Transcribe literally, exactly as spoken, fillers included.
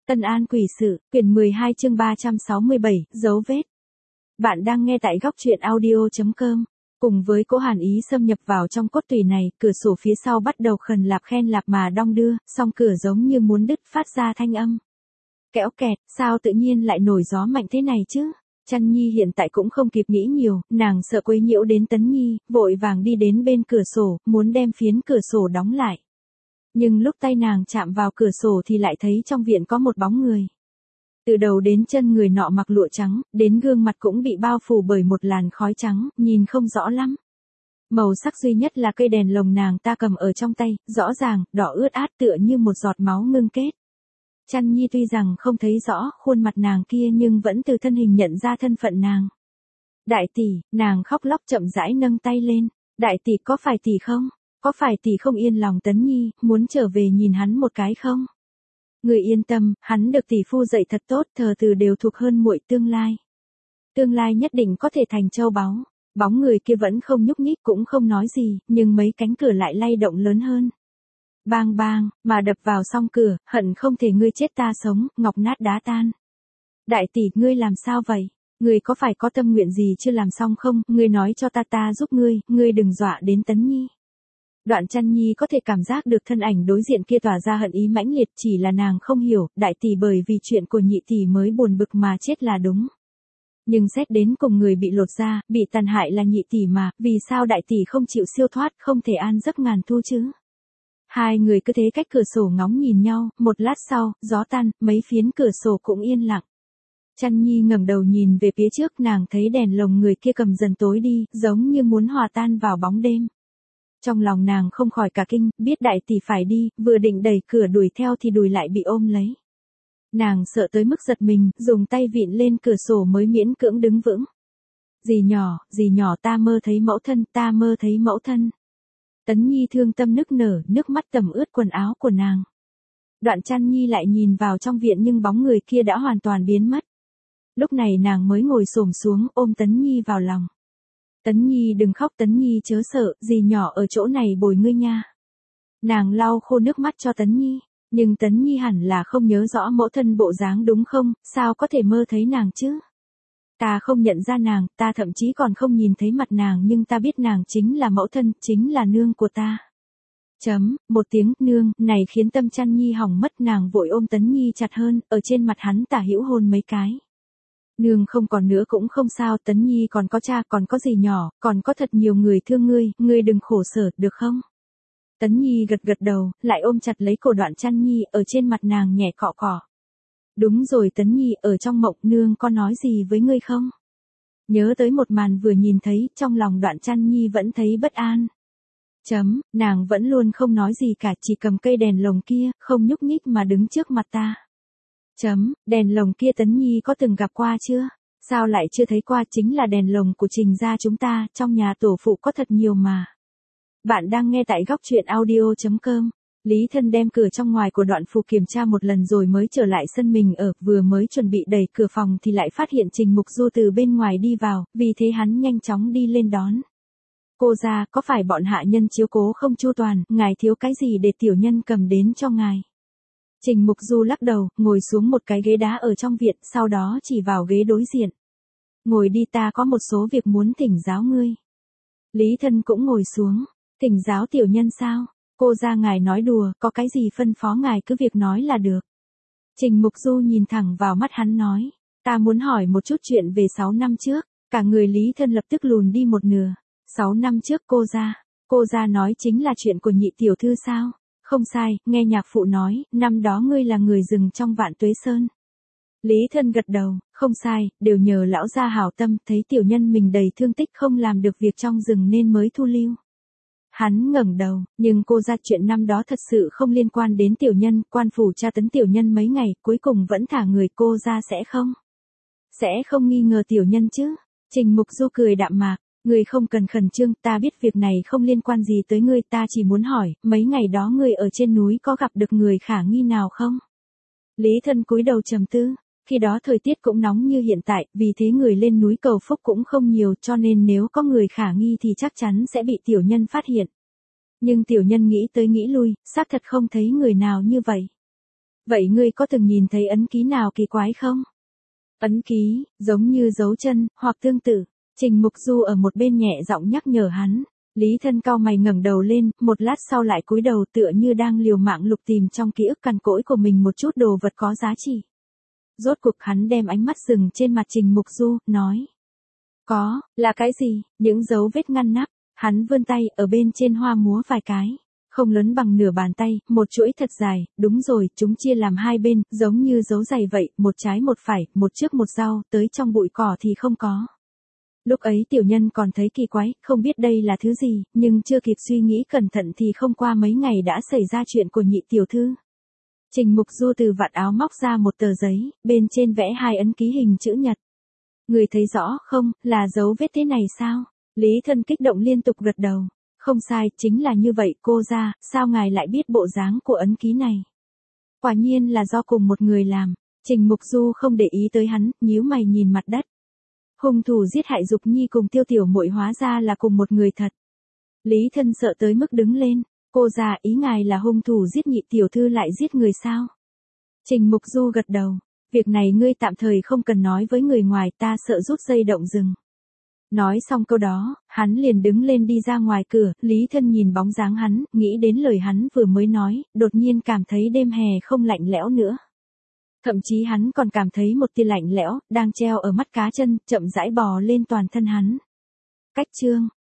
Tân An quỷ sự, quyển mười hai chương ba trăm sáu mươi bảy, dấu vết. Bạn đang nghe tại góc truyện audio chấm com. Cùng với cỗ hàn ý xâm nhập vào trong cốt tủy này, cửa sổ phía sau bắt đầu khần lạp khen lạp mà đong đưa, song cửa giống như muốn đứt phát ra thanh âm. Kéo kẹt, sao tự nhiên lại nổi gió mạnh thế này chứ? Chăn Nhi hiện tại cũng không kịp nghĩ nhiều, nàng sợ quấy nhiễu đến Tấn Nhi, vội vàng đi đến bên cửa sổ, muốn đem phiến cửa sổ đóng lại. Nhưng lúc tay nàng chạm vào cửa sổ thì lại thấy trong viện có một bóng người. Từ đầu đến chân người nọ mặc lụa trắng, đến gương mặt cũng bị bao phủ bởi một làn khói trắng, nhìn không rõ lắm. Màu sắc duy nhất là cây đèn lồng nàng ta cầm ở trong tay, rõ ràng, đỏ ướt át tựa như một giọt máu ngưng kết. Chăn Nhi tuy rằng không thấy rõ khuôn mặt nàng kia nhưng vẫn từ thân hình nhận ra thân phận nàng. Đại tỷ, nàng khóc lóc chậm rãi nâng tay lên. Đại tỷ có phải tỷ không? Có phải tỷ không yên lòng Tấn Nhi, muốn trở về nhìn hắn một cái không? Người yên tâm, hắn được tỷ phu dạy thật tốt, thờ từ đều thuộc hơn muội tương lai. Tương lai nhất định có thể thành châu báu. Bóng người kia vẫn không nhúc nhích cũng không nói gì, nhưng mấy cánh cửa lại lay động lớn hơn. Bang bang, mà đập vào song cửa, hận không thể ngươi chết ta sống, ngọc nát đá tan. Đại tỷ, ngươi làm sao vậy? Ngươi có phải có tâm nguyện gì chưa làm xong không? Ngươi nói cho ta ta giúp ngươi, ngươi đừng dọa đến Tấn Nhi. Đoạn Chăn Nhi có thể cảm giác được thân ảnh đối diện kia tỏa ra hận ý mãnh liệt, chỉ là nàng không hiểu, đại tỷ bởi vì chuyện của nhị tỷ mới buồn bực mà chết là đúng. Nhưng xét đến cùng người bị lột da, bị tàn hại là nhị tỷ mà, vì sao đại tỷ không chịu siêu thoát, không thể an giấc ngàn thu chứ? Hai người cứ thế cách cửa sổ ngóng nhìn nhau, một lát sau, gió tan, mấy phiến cửa sổ cũng yên lặng. Chăn Nhi ngẩng đầu nhìn về phía trước, nàng thấy đèn lồng người kia cầm dần tối đi, giống như muốn hòa tan vào bóng đêm. Trong lòng nàng không khỏi cả kinh, biết đại tỷ phải đi, vừa định đẩy cửa đuổi theo thì đùi lại bị ôm lấy. Nàng sợ tới mức giật mình, dùng tay vịn lên cửa sổ mới miễn cưỡng đứng vững. Dì nhỏ, dì nhỏ ta mơ thấy mẫu thân, ta mơ thấy mẫu thân. Tấn Nhi thương tâm nức nở, nước mắt tẩm ướt quần áo của nàng. Đoạn Chăn Nhi lại nhìn vào trong viện nhưng bóng người kia đã hoàn toàn biến mất. Lúc này nàng mới ngồi xổm xuống ôm Tấn Nhi vào lòng. Tấn Nhi đừng khóc, Tấn Nhi chớ sợ, dì nhỏ ở chỗ này bồi ngươi nha. Nàng lau khô nước mắt cho Tấn Nhi, nhưng Tấn Nhi hẳn là không nhớ rõ mẫu thân bộ dáng đúng không, sao có thể mơ thấy nàng chứ? Ta không nhận ra nàng, ta thậm chí còn không nhìn thấy mặt nàng nhưng ta biết nàng chính là mẫu thân, chính là nương của ta. Chấm, một tiếng nương, này khiến tâm Chăn Nhi hỏng mất, nàng vội ôm Tấn Nhi chặt hơn, ở trên mặt hắn tả hữu hôn mấy cái. Nương không còn nữa cũng không sao, Tấn Nhi còn có cha, còn có dì nhỏ, còn có thật nhiều người thương ngươi, ngươi đừng khổ sở, được không? Tấn Nhi gật gật đầu, lại ôm chặt lấy cổ Đoạn Chăn Nhi, ở trên mặt nàng nhẹ cọ cọ. Đúng rồi Tấn Nhi, ở trong mộng nương có nói gì với ngươi không? Nhớ tới một màn vừa nhìn thấy, trong lòng Đoạn Chăn Nhi vẫn thấy bất an. Chấm, nàng vẫn luôn không nói gì cả, chỉ cầm cây đèn lồng kia, không nhúc nhích mà đứng trước mặt ta. Chấm, đèn lồng kia Tấn Nhi có từng gặp qua chưa? Sao lại chưa thấy qua, chính là đèn lồng của Trình gia chúng ta, trong nhà tổ phụ có thật nhiều mà. Bạn đang nghe tại góc truyện audio chấm com. Lý Thân đem cửa trong ngoài của Đoạn Phủ kiểm tra một lần rồi mới trở lại sân mình ở, vừa mới chuẩn bị đẩy cửa phòng thì lại phát hiện Trình Mục Du từ bên ngoài đi vào, vì thế hắn nhanh chóng đi lên đón. Cô gia, có phải bọn hạ nhân chiếu cố không chu toàn, ngài thiếu cái gì để tiểu nhân cầm đến cho ngài? Trình Mục Du lắc đầu, ngồi xuống một cái ghế đá ở trong viện, sau đó chỉ vào ghế đối diện. Ngồi đi, ta có một số việc muốn thỉnh giáo ngươi. Lý Thân cũng ngồi xuống, thỉnh giáo tiểu nhân sao? Cô gia ngài nói đùa, có cái gì phân phó ngài cứ việc nói là được. Trình Mục Du nhìn thẳng vào mắt hắn nói, ta muốn hỏi một chút chuyện về sáu năm trước, cả người Lý Thân lập tức lùn đi một nửa. Sáu năm trước cô gia, cô gia nói chính là chuyện của nhị tiểu thư sao? Không sai, nghe nhạc phụ nói, năm đó ngươi là người rừng trong Vạn Tuế Sơn. Lý Thân gật đầu, không sai, đều nhờ lão gia hảo tâm, thấy tiểu nhân mình đầy thương tích không làm được việc trong rừng nên mới thu lưu. Hắn ngẩng đầu, nhưng cô gia chuyện năm đó thật sự không liên quan đến tiểu nhân, quan phủ tra tấn tiểu nhân mấy ngày, cuối cùng vẫn thả người, cô gia sẽ không? Sẽ không nghi ngờ tiểu nhân chứ? Trình Mục Du cười đạm mạc. Ngươi không cần khẩn trương, ta biết việc này không liên quan gì tới ngươi, ta chỉ muốn hỏi, mấy ngày đó ngươi ở trên núi có gặp được người khả nghi nào không? Lý Thân cúi đầu trầm tư, khi đó thời tiết cũng nóng như hiện tại, vì thế người lên núi cầu phúc cũng không nhiều, cho nên nếu có người khả nghi thì chắc chắn sẽ bị tiểu nhân phát hiện. Nhưng tiểu nhân nghĩ tới nghĩ lui, xác thật không thấy người nào như vậy. Vậy ngươi có từng nhìn thấy ấn ký nào kỳ quái không? Ấn ký, giống như dấu chân, hoặc tương tự. Trình Mục Du ở một bên nhẹ giọng nhắc nhở hắn. Lý Thân cau mày ngẩng đầu lên, một lát sau lại cúi đầu tựa như đang liều mạng lục tìm trong ký ức cằn cỗi của mình một chút đồ vật có giá trị. Rốt cuộc hắn đem ánh mắt dừng trên mặt Trình Mục Du, nói. Có, là cái gì? Những dấu vết ngăn nắp. Hắn vươn tay, ở bên trên hoa múa vài cái. Không lớn bằng nửa bàn tay, một chuỗi thật dài, đúng rồi, chúng chia làm hai bên, giống như dấu giày vậy, một trái một phải, một trước một sau, tới trong bụi cỏ thì không có. Lúc ấy tiểu nhân còn thấy kỳ quái, không biết đây là thứ gì, nhưng chưa kịp suy nghĩ cẩn thận thì không qua mấy ngày đã xảy ra chuyện của nhị tiểu thư. Trình Mục Du từ vạt áo móc ra một tờ giấy, bên trên vẽ hai ấn ký hình chữ nhật. Người thấy rõ không, là dấu vết thế này sao? Lý Thân kích động liên tục gật đầu. Không sai, chính là như vậy cô ra, sao ngài lại biết bộ dáng của ấn ký này? Quả nhiên là do cùng một người làm. Trình Mục Du không để ý tới hắn, nhíu mày nhìn mặt đất. Hung thủ giết hại Dục Nhi cùng Tiêu tiểu muội hóa ra là cùng một người thật. Lý Thân sợ tới mức đứng lên. Cô già, ý ngài là hung thủ giết nhị tiểu thư lại giết người sao? Trình Mục Du gật đầu. Việc này ngươi tạm thời không cần nói với người ngoài, ta sợ rút dây động rừng. Nói xong câu đó, hắn liền đứng lên đi ra ngoài cửa, Lý Thân nhìn bóng dáng hắn, nghĩ đến lời hắn vừa mới nói, đột nhiên cảm thấy đêm hè không lạnh lẽo nữa. Thậm chí hắn còn cảm thấy một tia lạnh lẽo, đang treo ở mắt cá chân, chậm rãi bò lên toàn thân hắn. Cách chương